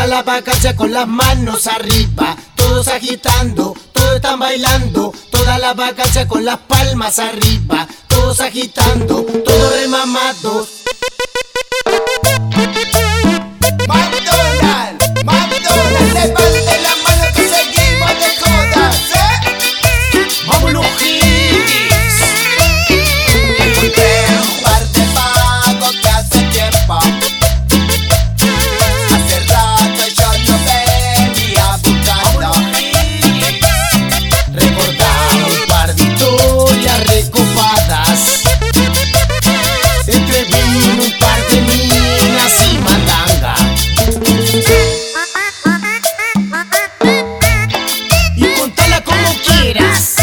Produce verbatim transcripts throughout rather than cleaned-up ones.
Toda la vacancia con las manos arriba, todos agitando, todos están bailando. Toda la vacancia con las palmas arriba, todos agitando, todos remamados. McDonald's, McDonald's, levante la mano que seguimos de jodas, ¿eh? ¡Vamos los hits! Encontré un par de pagos que hace tiempo, hace rato yo no venía buscando. Recordamos un par de historias recopadas, entre vino, un par de minas y mandanga. Y contala como quieras.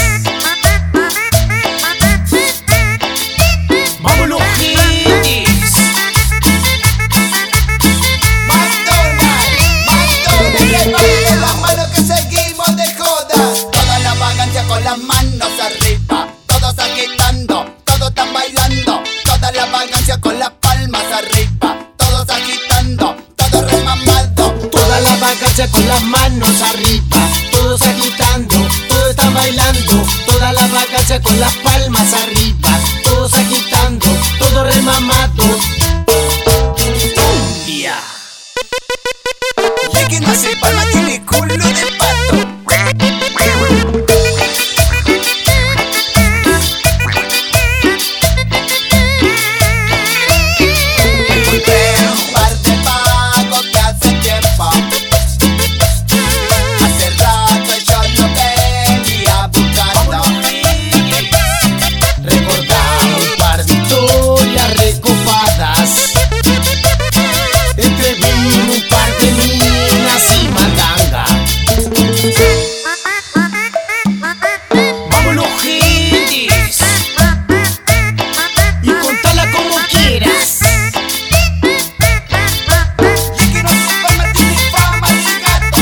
¡Vamos los hits! McDonald's, McDonald's, levante la mano que seguimos de jodas. Toda la vagancia con las manos arriba, todos agitando, todos están bailando. Toda la vagancia con las palmas arriba, todos agitando, todos remamados. Toda la vacancia con las manos arriba, todos agitando, todos están bailando. Toda la vacancia con las palmas arriba, todos agitando, todos remamados. Cumbia. Y el que no hace palma tiene culo de pato. Encontré un par de pagos que hace tiempo, hace rato yo no venía buscando. Recordamos un par de historias recopadas, entre vino, un par de minas y mandanga. ¡Vamos los hits! Y contala como quieras. Y el que no hace palma tiene fama de gato.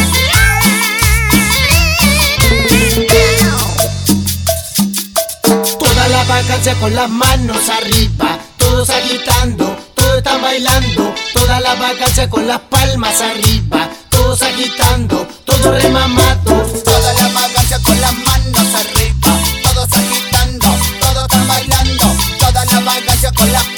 Toda la vacancia con las manos arriba, todos agitando, todos están bailando. Toda la vacancia con las palmas arriba, todos agitando, todos remamados. Toda la vagancia con las manos arriba, todos agitando, todos están bailando. Toda la vagancia con las